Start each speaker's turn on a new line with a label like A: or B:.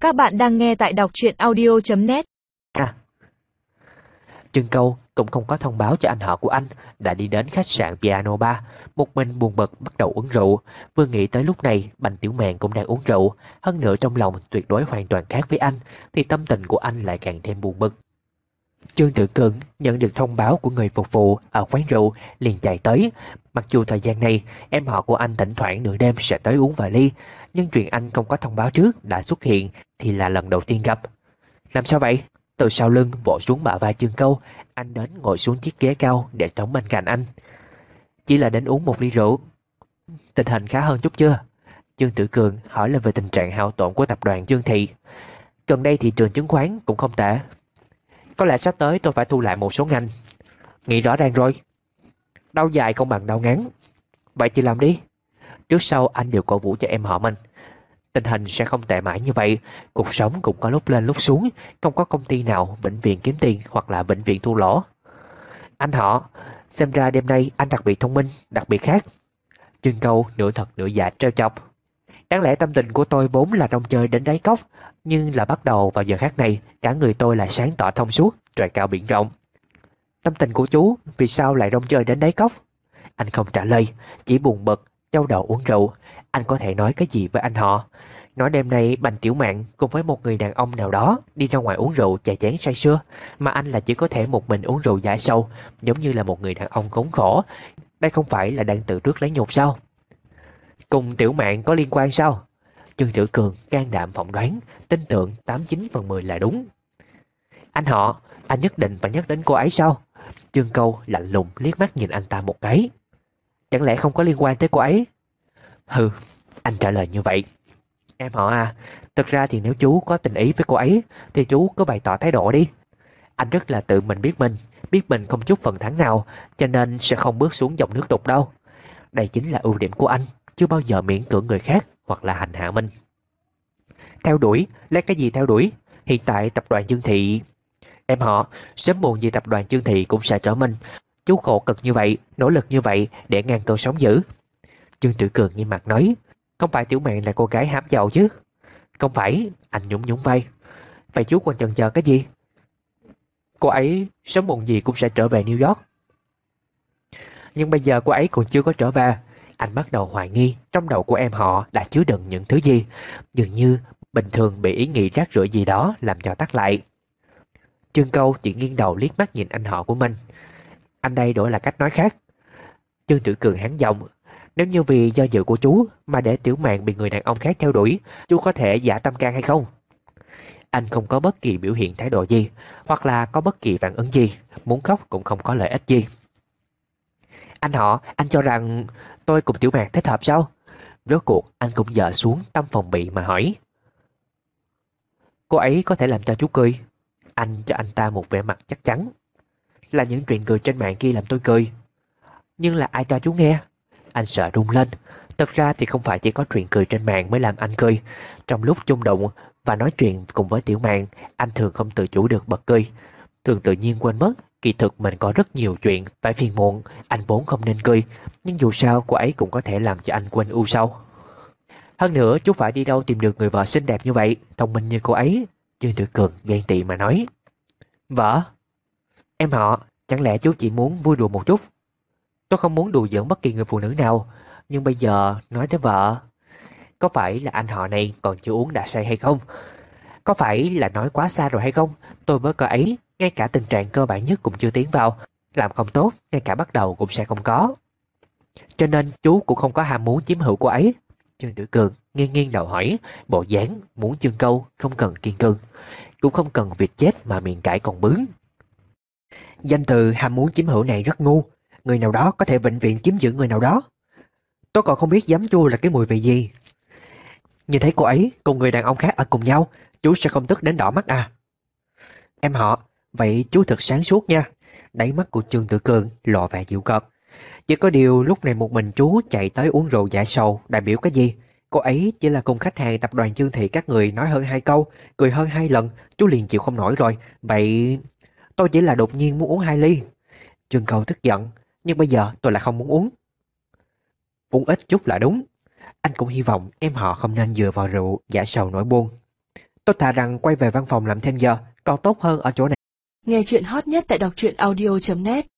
A: Các bạn đang nghe tại đọc truyện audio.net.
B: Trân Câu cũng không có thông báo cho anh họ của anh đã đi đến khách sạn Piano Bar, một mình buồn bực bắt đầu uống rượu. Vừa nghĩ tới lúc này Bành Tiểu Mạn cũng đang uống rượu, hơn nữa trong lòng tuyệt đối hoàn toàn khác với anh, thì tâm tình của anh lại càng thêm buồn bực. Trương Tử Cường nhận được thông báo của người phục vụ ở quán rượu liền chạy tới. Mặc dù thời gian này em họ của anh thỉnh thoảng nửa đêm sẽ tới uống vài ly, nhưng chuyện anh không có thông báo trước đã xuất hiện thì là lần đầu tiên gặp. Làm sao vậy? Từ sau lưng vỗ xuống bả vai Trương Câu, anh đến ngồi xuống chiếc ghế cao để trống bên cạnh anh. Chỉ là đến uống một ly rượu. Tình hình khá hơn chút chưa? Trương Tử Cường hỏi là về tình trạng hao tổn của tập đoàn Trương Thị. Gần đây thị trường chứng khoán cũng không tệ. Có lẽ sắp tới tôi phải thu lại một số ngành. Nghĩ rõ ràng rồi. Đau dài không bằng đau ngắn. Vậy thì làm đi. Trước sau anh đều cổ vũ cho em họ mình. Tình hình sẽ không tệ mãi như vậy. Cuộc sống cũng có lúc lên lúc xuống. Không có công ty nào vĩnh viễn kiếm tiền hoặc là vĩnh viễn thua lỗ. Anh họ, xem ra đêm nay anh đặc biệt thông minh, đặc biệt khác. Trương Câu nửa thật nửa giả trêu chọc. Đáng lẽ tâm tình của tôi vốn là rong chơi đến đáy cốc, nhưng là bắt đầu vào giờ khác này, cả người tôi lại sáng tỏ thông suốt, trời cao biển rộng. Tâm tình của chú vì sao lại rong chơi đến đáy cốc? Anh không trả lời, chỉ buồn bực, châu đầu uống rượu. Anh có thể nói cái gì với anh họ? Nói đêm nay Bành Tiểu Mạn cùng với một người đàn ông nào đó đi ra ngoài uống rượu chè chén say sưa, mà anh là chỉ có thể một mình uống rượu giải sầu, giống như là một người đàn ông khốn khổ. Đây không phải là đang tự rước lấy nhục sao? Cùng Tiểu Mạn có liên quan sao? Trương Tử Cường can đảm phỏng đoán, tin tưởng 89/10 là đúng. Anh họ, anh nhất định phải nhắc đến cô ấy sao? Trương Câu lạnh lùng liếc mắt nhìn anh ta một cái. Chẳng lẽ không có liên quan tới cô ấy? Hừ, anh trả lời như vậy. Em họ à, thực ra thì nếu chú có tình ý với cô ấy thì chú cứ bày tỏ thái độ đi. Anh rất là tự mình biết mình không chút phần thắng nào, cho nên sẽ không bước xuống dòng nước đục đâu. Đây chính là ưu điểm của anh, chưa bao giờ miễn cưỡng người khác hoặc là hành hạ mình. Theo đuổi, lấy cái gì theo đuổi? Hiện tại tập đoàn Dương Thị... Em họ, sớm muộn gì tập đoàn Dương Thị cũng sẽ trở mình. Chú khổ cực như vậy, nỗ lực như vậy để ngàn cơn sóng dữ. Trương Tử Cường nghiêm mặt nói. Không phải Tiểu Mạn là cô gái hám giàu chứ? Không phải, anh nhún nhún vai. Vậy chú còn chần chờ cái gì? Cô ấy sớm muộn gì cũng sẽ trở về New York. Nhưng bây giờ cô ấy còn chưa có trở về. Anh bắt đầu hoài nghi trong đầu của em họ đã chứa đựng những thứ gì. Dường như bình thường bị ý nghĩ rác rưởi gì đó làm cho tắt lại. Trương Câu chỉ nghiêng đầu liếc mắt nhìn anh họ của mình. Anh đây đổi là cách nói khác. Trương Tử Cường hắn giọng. Nếu như vì do dự của chú mà để Tiểu Mạn bị người đàn ông khác theo đuổi, chú có thể giả tâm can hay không? Anh không có bất kỳ biểu hiện thái độ gì, hoặc là có bất kỳ phản ứng gì, muốn khóc cũng không có lợi ích gì. Anh họ, anh cho rằng tôi cùng Tiểu Mạn thích hợp sao? Rốt cuộc anh cũng dở xuống tâm phòng bị mà hỏi. Cô ấy có thể làm cho chú cười. Anh cho anh ta một vẻ mặt chắc chắn. Là những chuyện cười trên mạng kia làm tôi cười. Nhưng là ai cho chú nghe? Anh sợ run lên. Thật ra thì không phải chỉ có chuyện cười trên mạng mới làm anh cười. Trong lúc chung đụng và nói chuyện cùng với Tiểu Mạn, anh thường không tự chủ được bật cười. Thường tự nhiên quên mất, kỳ thực mình có rất nhiều chuyện phải phiền muộn. Anh vốn không nên cười, nhưng dù sao cô ấy cũng có thể làm cho anh quên ưu sầu. Hơn nữa, chú phải đi đâu tìm được người vợ xinh đẹp như vậy, thông minh như cô ấy? Trương Tử Cường ghen tị mà nói. Vợ? Em họ, chẳng lẽ chú chỉ muốn vui đùa một chút? Tôi không muốn đùa giỡn bất kỳ người phụ nữ nào. Nhưng bây giờ nói tới vợ, có phải là anh họ này còn chưa uống đã say hay không? Có phải là nói quá xa rồi hay không? Tôi với cô ấy, ngay cả tình trạng cơ bản nhất cũng chưa tiến vào. Làm không tốt, ngay cả bắt đầu cũng sẽ không có. Cho nên chú cũng không có ham muốn chiếm hữu cô ấy. Trương Tử Cường nghiêng nghiêng đầu hỏi, bộ dáng muốn Trương Câu không cần kiên cương, cũng không cần việc chết mà miệng cãi còn bướng. Danh từ ham muốn chiếm hữu này rất ngu. Người nào đó có thể vĩnh viễn chiếm giữ người nào đó. Tôi còn không biết giấm chua là cái mùi vị gì. Nhìn thấy cô ấy cùng người đàn ông khác ở cùng nhau, chú sẽ không tức đến đỏ mắt à? Em họ, vậy chú thật sáng suốt nha. Đáy mắt của Trương Tử Cường lộ vẻ dịu cợt. Chỉ có điều lúc này một mình chú chạy tới uống rượu giải sầu đại biểu cái gì? Cô ấy chỉ là cùng khách hàng tập đoàn Trương Thị các người nói hơn 2 câu, cười hơn 2 lần, chú liền chịu không nổi rồi. Vậy tôi chỉ là đột nhiên muốn uống 2 ly. Trương Câu tức giận, nhưng bây giờ tôi lại không muốn uống. Uống ít chút là đúng. Anh cũng hy vọng em họ không nên dựa vào rượu giả sầu nỗi buồn.
C: Tôi thà rằng quay về văn phòng làm thêm giờ, còn tốt hơn ở chỗ này.
D: Nghe chuyện hot nhất tại đọc truyện audio.net